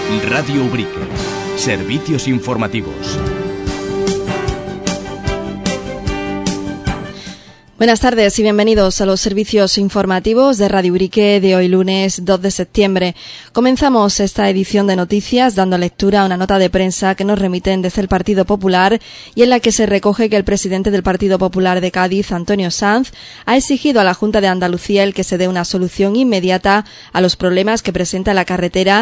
Radio Ubrique. Servicios informativos. Buenas tardes y bienvenidos a los servicios informativos de Radio Ubrique de hoy lunes 2 de septiembre. Comenzamos esta edición de noticias dando lectura a una nota de prensa que nos remiten desde el Partido Popular y en la que se recoge que el presidente del Partido Popular de Cádiz, Antonio Sanz, ha exigido a la Junta de Andalucía el que se dé una solución inmediata a los problemas que presenta la carretera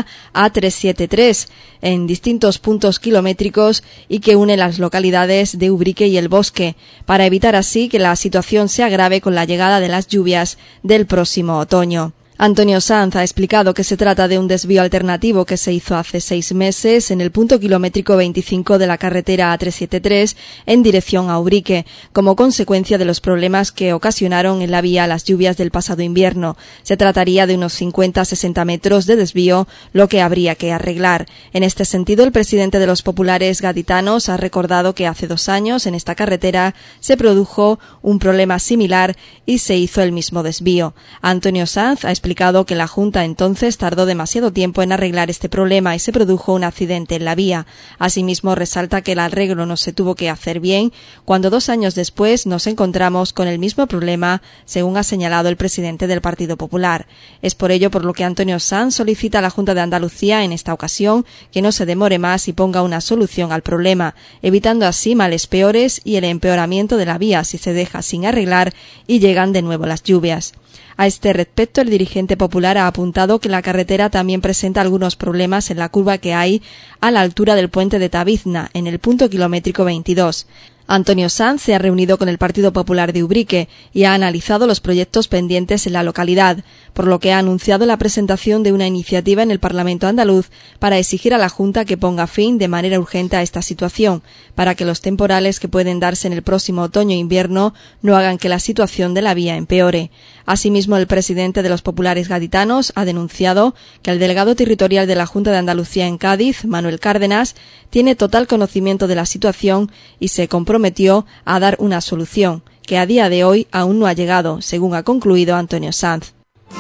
A373 en distintos puntos kilométricos y que une las localidades de Ubrique y El Bosque, para evitar así que la situación se agrave con la llegada de las lluvias del próximo otoño. Antonio Sanz ha explicado que se trata de un desvío alternativo que se hizo hace 6 meses en el punto kilométrico 25 de la carretera A373 en dirección a Ubrique, como consecuencia de los problemas que ocasionaron en la vía las lluvias del pasado invierno. Se trataría de unos 50-60 metros de desvío, lo que habría que arreglar. En este sentido, el presidente de los populares gaditanos ha recordado que hace 2 años en esta carretera se produjo un problema similar y se hizo el mismo desvío. Antonio Sanz ha explicado que la Junta entonces tardó demasiado tiempo en arreglar este problema y se produjo un accidente en la vía. Asimismo, resalta que el arreglo no se tuvo que hacer bien cuando 2 años después nos encontramos con el mismo problema, según ha señalado el presidente del Partido Popular. Es por ello por lo que Antonio Sanz solicita a la Junta de Andalucía en esta ocasión que no se demore más y ponga una solución al problema, evitando así males peores y el empeoramiento de la vía si se deja sin arreglar y llegan de nuevo las lluvias. A este respecto, el dirigente popular ha apuntado que la carretera también presenta algunos problemas en la curva que hay a la altura del puente de Tabizna, en el punto kilométrico 22. Antonio Sanz se ha reunido con el Partido Popular de Ubrique y ha analizado los proyectos pendientes en la localidad, por lo que ha anunciado la presentación de una iniciativa en el Parlamento andaluz para exigir a la Junta que ponga fin de manera urgente a esta situación, para que los temporales que pueden darse en el próximo otoño e invierno no hagan que la situación de la vía empeore. Asimismo, el presidente de los populares gaditanos ha denunciado que el delegado territorial de la Junta de Andalucía en Cádiz, Manuel Cárdenas, tiene total conocimiento de la situación y se comprometió a dar una solución, que a día de hoy aún no ha llegado, según ha concluido Antonio Sanz.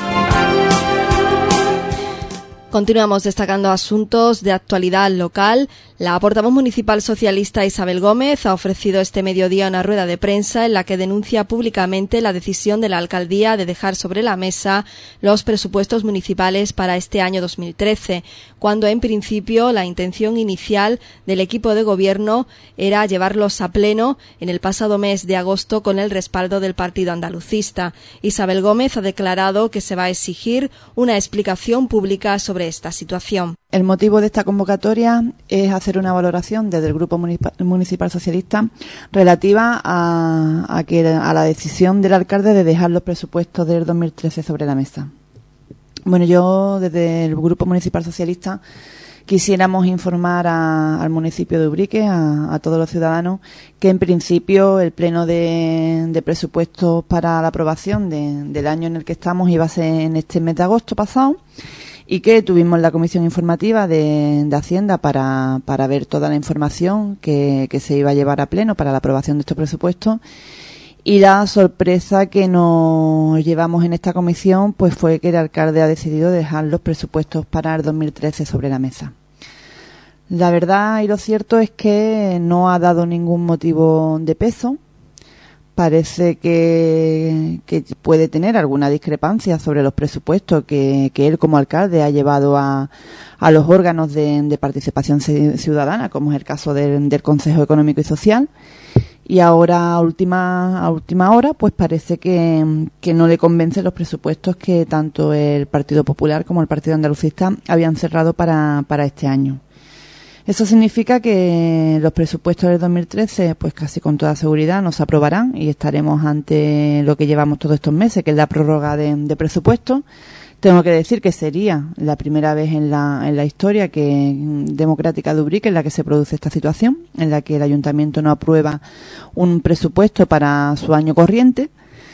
Continuamos destacando asuntos de actualidad local. La portavoz municipal socialista Isabel Gómez ha ofrecido este mediodía una rueda de prensa en la que denuncia públicamente la decisión de la alcaldía de dejar sobre la mesa los presupuestos municipales para este año 2013, cuando en principio la intención inicial del equipo de gobierno era llevarlos a pleno en el pasado mes de agosto con el respaldo del partido andalucista. Isabel Gómez ha declarado que se va a exigir una explicación pública sobre esta situación. El motivo de esta convocatoria es hacer una valoración desde el Grupo Municipal Socialista relativa a la decisión del alcalde de dejar los presupuestos del 2013 sobre la mesa. Bueno, yo desde el Grupo Municipal Socialista quisiéramos informar al municipio de Ubrique, a todos los ciudadanos, que en principio el pleno de presupuestos para la aprobación del año en el que estamos iba a ser en este mes de agosto pasado, y que tuvimos la comisión informativa de Hacienda para ver toda la información que se iba a llevar a pleno para la aprobación de estos presupuestos. Y la sorpresa que nos llevamos en esta comisión pues fue que el alcalde ha decidido dejar los presupuestos para el 2013 sobre la mesa. La verdad y lo cierto es que no ha dado ningún motivo de peso. Parece que puede tener alguna discrepancia sobre los presupuestos que él como alcalde ha llevado a los órganos de participación ciudadana, como es el caso del Consejo Económico y Social. Y ahora, a última hora, pues parece que no le convencen los presupuestos que tanto el Partido Popular como el Partido Andalucista habían cerrado para este año. Eso significa que los presupuestos del 2013, pues casi con toda seguridad, no se aprobarán y estaremos ante lo que llevamos todos estos meses, que es la prórroga de presupuestos. Tengo que decir que sería la primera vez en la historia democrática de Ubrique en la que se produce esta situación, en la que el ayuntamiento no aprueba un presupuesto para su año corriente.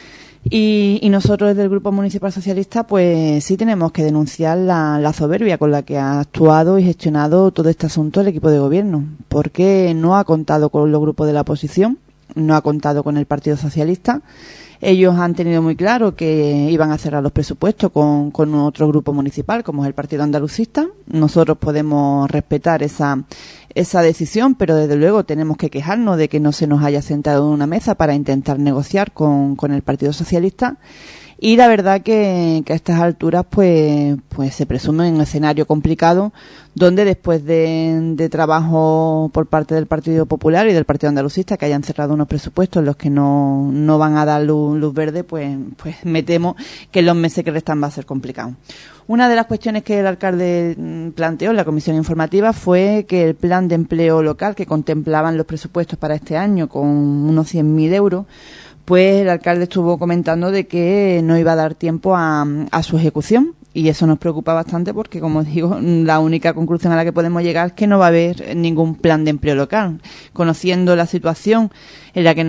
Y nosotros desde el Grupo Municipal Socialista pues sí tenemos que denunciar la soberbia con la que ha actuado y gestionado todo este asunto el equipo de gobierno, porque no ha contado con los grupos de la oposición, no ha contado con el Partido Socialista, Ellos han tenido muy claro que iban a cerrar los presupuestos con otro grupo municipal, como es el Partido Andalucista. Nosotros podemos respetar esa decisión, pero desde luego tenemos que quejarnos de que no se nos haya sentado en una mesa para intentar negociar con el Partido Socialista. Y la verdad que a estas alturas pues se presume un escenario complicado, donde después de trabajo por parte del Partido Popular y del Partido Andalucista, que hayan cerrado unos presupuestos en los que no van a dar luz verde, pues me temo que en los meses que restan va a ser complicado. Una de las cuestiones que el alcalde planteó en la comisión informativa fue que el plan de empleo local que contemplaban los presupuestos para este año, con unos 100.000 euros, pues el alcalde estuvo comentando de que no iba a dar tiempo a su ejecución, y eso nos preocupa bastante porque, como digo, la única conclusión a la que podemos llegar es que no va a haber ningún plan de empleo local. Conociendo la situación en la que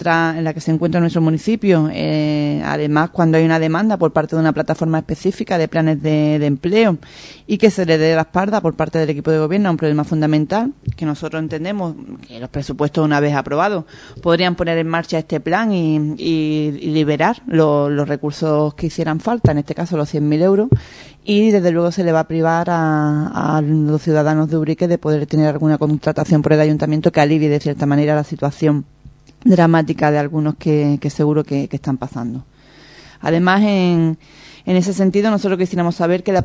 se encuentra nuestro municipio, además cuando hay una demanda por parte de una plataforma específica de planes de empleo, y que se le dé la espalda por parte del equipo de gobierno a un problema fundamental, que nosotros entendemos que los presupuestos, una vez aprobados, podrían poner en marcha este plan y liberar los recursos que hicieran falta, en este caso los 100.000 euros, y desde luego se le va a privar a los ciudadanos de Ubrique de poder tener alguna contratación por el ayuntamiento que alivie de cierta manera la situación dramática de algunos que seguro que están pasando. Además, en ese sentido, nosotros quisiéramos saber que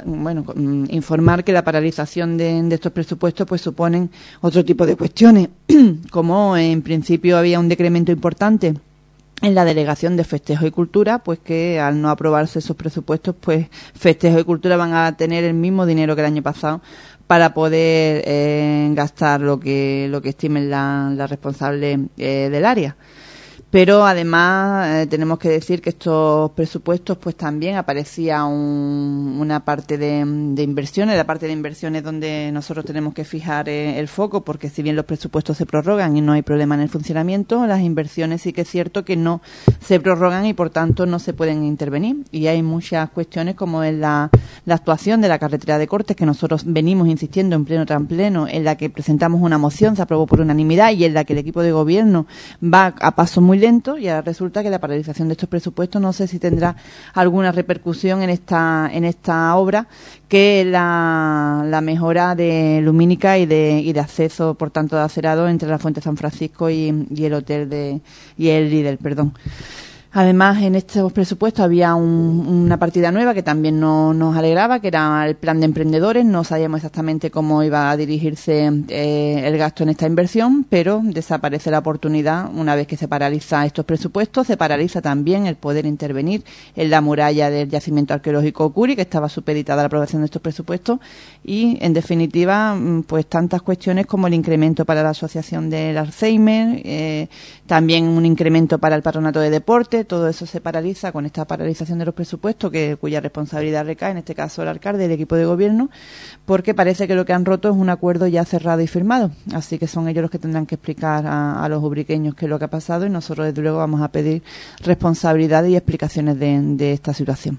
informar que la paralización de estos presupuestos pues suponen otro tipo de cuestiones, como en principio había un decremento importante en la delegación de Festejo y Cultura, pues que al no aprobarse esos presupuestos, pues Festejo y Cultura van a tener el mismo dinero que el año pasado para poder gastar lo que estimen la responsable del área. Pero además tenemos que decir que estos presupuestos pues también aparecía una parte de inversiones, la parte de inversiones donde nosotros tenemos que fijar el foco, porque si bien los presupuestos se prorrogan y no hay problema en el funcionamiento, las inversiones sí que es cierto que no se prorrogan y por tanto no se pueden intervenir. Y hay muchas cuestiones como es la actuación de la carretera de Cortes, que nosotros venimos insistiendo en pleno tras pleno, en la que presentamos una moción, se aprobó por unanimidad y en la que el equipo de gobierno va a paso muy lento, y ahora resulta que la paralización de estos presupuestos no sé si tendrá alguna repercusión en esta obra, que es la mejora de lumínica y de acceso, por tanto, de acerado entre la Fuente San Francisco y el hotel y el Lidl, perdón. Además, en estos presupuestos había una partida nueva que también nos alegraba, que era el plan de emprendedores. No sabíamos exactamente cómo iba a dirigirse el gasto en esta inversión, pero desaparece la oportunidad una vez que se paraliza estos presupuestos. Se paraliza también el poder intervenir en la muralla del yacimiento arqueológico Curi, que estaba supeditada a la aprobación de estos presupuestos. Y, en definitiva, pues tantas cuestiones como el incremento para la Asociación del Alzheimer, también un incremento para el Patronato de Deporte. Todo eso se paraliza con esta paralización de los presupuestos, cuya responsabilidad recae, en este caso, el alcalde y el equipo de gobierno, porque parece que lo que han roto es un acuerdo ya cerrado y firmado. Así que son ellos los que tendrán que explicar a los ubriqueños qué es lo que ha pasado, y nosotros, desde luego, vamos a pedir responsabilidades y explicaciones de esta situación.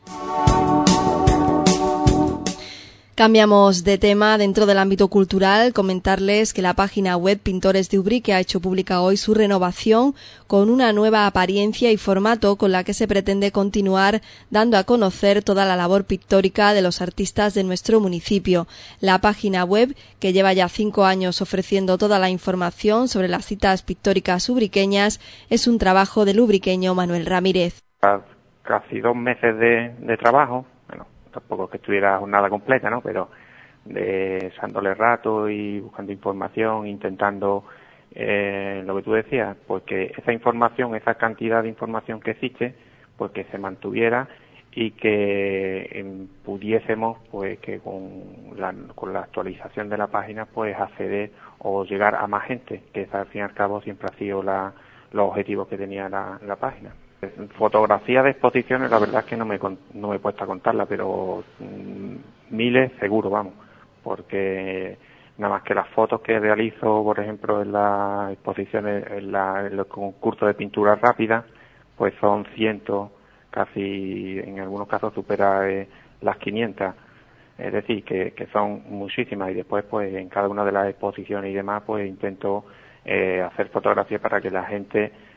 Cambiamos de tema. Dentro del ámbito cultural, comentarles que la página web Pintores de Ubrique ha hecho pública hoy su renovación con una nueva apariencia y formato, con la que se pretende continuar dando a conocer toda la labor pictórica de los artistas de nuestro municipio. La página web, que lleva ya 5 años ofreciendo toda la información sobre las citas pictóricas ubriqueñas, es un trabajo del ubriqueño Manuel Ramírez. Casi 2 meses de trabajo. Tampoco que estuviera jornada completa, ¿no? Pero dándole rato y buscando información, intentando lo que tú decías, pues que esa información, esa cantidad de información que existe, pues que se mantuviera y que pudiésemos, pues que con la actualización de la página, pues acceder o llegar a más gente, que esa, al fin y al cabo siempre ha sido los objetivos que tenía la página. Fotografía de exposiciones, la verdad es que no me he puesto a contarla, pero miles seguro, vamos, porque nada más que las fotos que realizo, por ejemplo, en las exposiciones, en los concursos de pintura rápida, pues son cientos, casi en algunos casos supera las 500, es decir, que son muchísimas, y después pues en cada una de las exposiciones y demás pues intento hacer fotografías para que la gente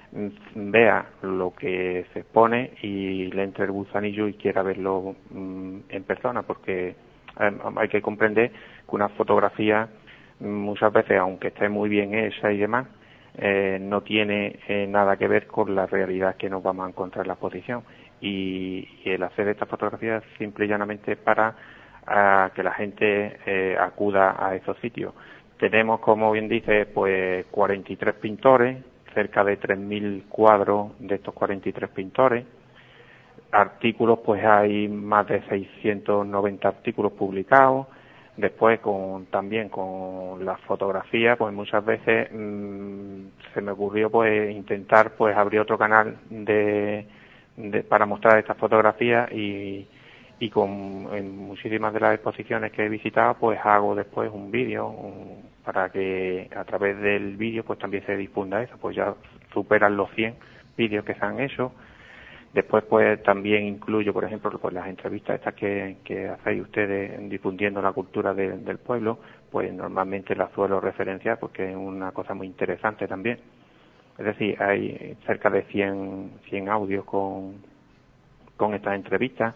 vea lo que se expone y le entre el gusanillo y quiera verlo en persona, porque hay que comprender que una fotografía muchas veces, aunque esté muy bien hecha y demás, no tiene nada que ver con la realidad que nos vamos a encontrar en la exposición, y el hacer esta fotografía es simple y llanamente para que la gente acuda a esos sitios. Tenemos, como bien dice, pues 43 pintores, cerca de 3.000 cuadros de estos 43 pintores. Artículos, pues hay más de 690 artículos publicados. Después, también con las fotografías, pues muchas veces se me ocurrió pues intentar pues abrir otro canal para mostrar estas fotografías, y en muchísimas de las exposiciones que he visitado pues hago después un vídeo para que a través del vídeo pues también se difunda eso, pues ya superan los 100 vídeos que se han hecho. Después pues también incluyo, por ejemplo, pues las entrevistas estas que hacéis ustedes difundiendo la cultura del pueblo, pues normalmente las suelo referenciar porque es una cosa muy interesante también. Es decir, hay cerca de 100 audios con estas entrevistas,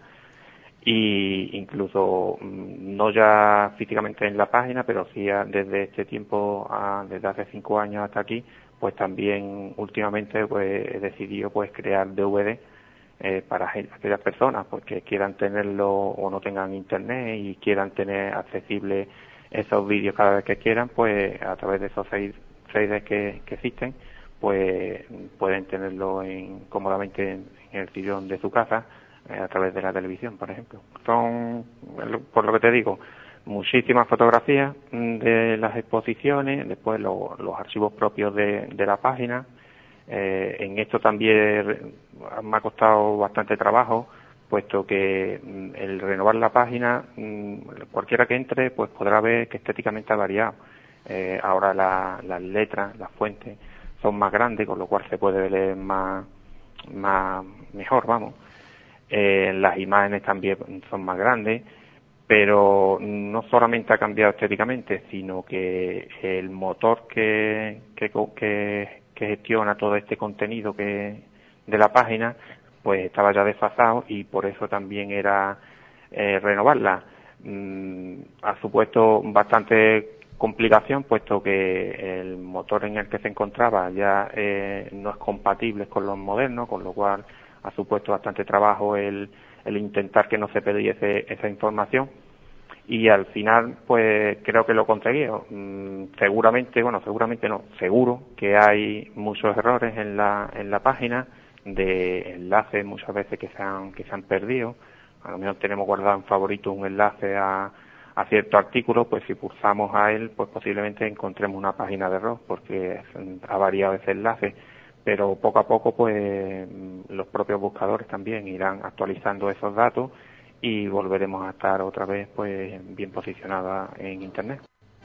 y incluso no ya físicamente en la página, pero sí desde este tiempo, desde hace 5 años hasta aquí, pues también últimamente pues he decidido pues crear DVD para aquellas personas pues que quieran tenerlo o no tengan internet y quieran tener accesible esos vídeos cada vez que quieran, pues a través de esos 6D que existen, pues pueden tenerlo cómodamente en el sillón de su casa, a través de la televisión, por ejemplo. Son, por lo que te digo, muchísimas fotografías de las exposiciones, después los archivos propios de la página. En esto también me ha costado bastante trabajo, puesto que el renovar la página, cualquiera que entre pues podrá ver que estéticamente ha variado. Ahora las letras, las fuentes son más grandes, con lo cual se puede leer mejor, vamos. Las imágenes también son más grandes, pero no solamente ha cambiado estéticamente, sino que el motor que gestiona todo este contenido de la página, pues estaba ya desfasado, y por eso también era renovarla. Ha supuesto bastante complicación, puesto que el motor en el que se encontraba ya no es compatible con los modernos, con lo cual ha supuesto bastante trabajo el intentar que no se perdiese esa información, y al final pues creo que lo he conseguido. Seguramente no, seguro que hay muchos errores en la página, de enlaces muchas veces que se han perdido. A lo mejor tenemos guardado en favorito un enlace a cierto artículo, pues si pulsamos a él pues posiblemente encontremos una página de error porque ha variado ese enlace. Pero poco a poco pues los propios buscadores también irán actualizando esos datos y volveremos a estar otra vez pues bien posicionados en Internet.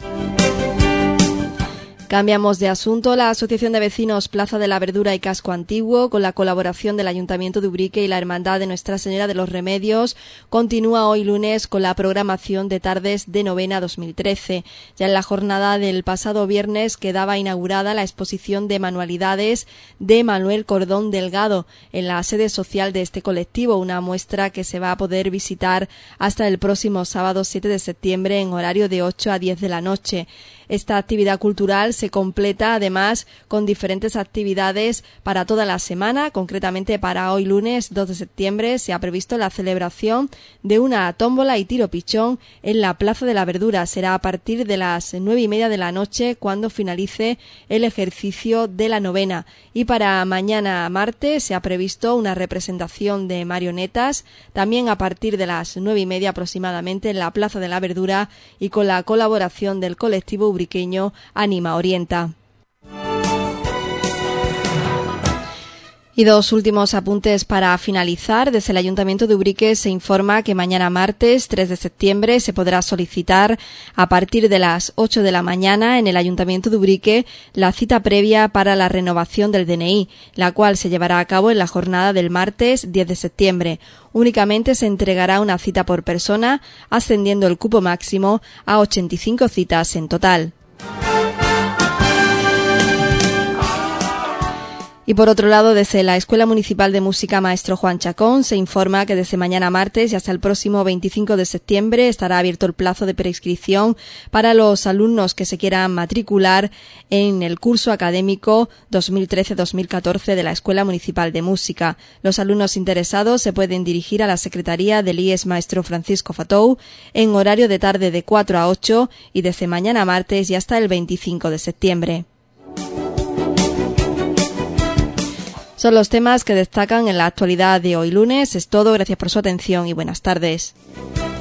Cambiamos de asunto. La Asociación de Vecinos Plaza de la Verdura y Casco Antiguo, con la colaboración del Ayuntamiento de Ubrique y la Hermandad de Nuestra Señora de los Remedios, continúa hoy lunes con la programación de tardes de novena 2013. Ya en la jornada del pasado viernes quedaba inaugurada la exposición de manualidades de Manuel Cordón Delgado en la sede social de este colectivo, una muestra que se va a poder visitar hasta el próximo sábado 7 de septiembre en horario de 8 a 10 de la noche. Esta actividad cultural se completa además con diferentes actividades para toda la semana. Concretamente para hoy lunes 2 de septiembre se ha previsto la celebración de una tómbola y tiro pichón en la Plaza de la Verdura. Será a partir de las 9:30 de la noche cuando finalice el ejercicio de la novena. Y para mañana martes se ha previsto una representación de marionetas también a partir de las 9:30 aproximadamente en la Plaza de la Verdura y con la colaboración del colectivo ubriqueño Anima Orienta. Y dos últimos apuntes para finalizar. Desde el Ayuntamiento de Ubrique se informa que mañana martes 3 de septiembre se podrá solicitar a partir de las 8 de la mañana en el Ayuntamiento de Ubrique la cita previa para la renovación del DNI, la cual se llevará a cabo en la jornada del martes 10 de septiembre. Únicamente se entregará una cita por persona, ascendiendo el cupo máximo a 85 citas en total. Y por otro lado, desde la Escuela Municipal de Música Maestro Juan Chacón se informa que desde mañana martes y hasta el próximo 25 de septiembre estará abierto el plazo de preinscripción para los alumnos que se quieran matricular en el curso académico 2013-2014 de la Escuela Municipal de Música. Los alumnos interesados se pueden dirigir a la Secretaría del IES Maestro Francisco Fatou en horario de tarde de 4 a 8 y desde mañana martes y hasta el 25 de septiembre. Son los temas que destacan en la actualidad de hoy lunes. Es todo, gracias por su atención y buenas tardes.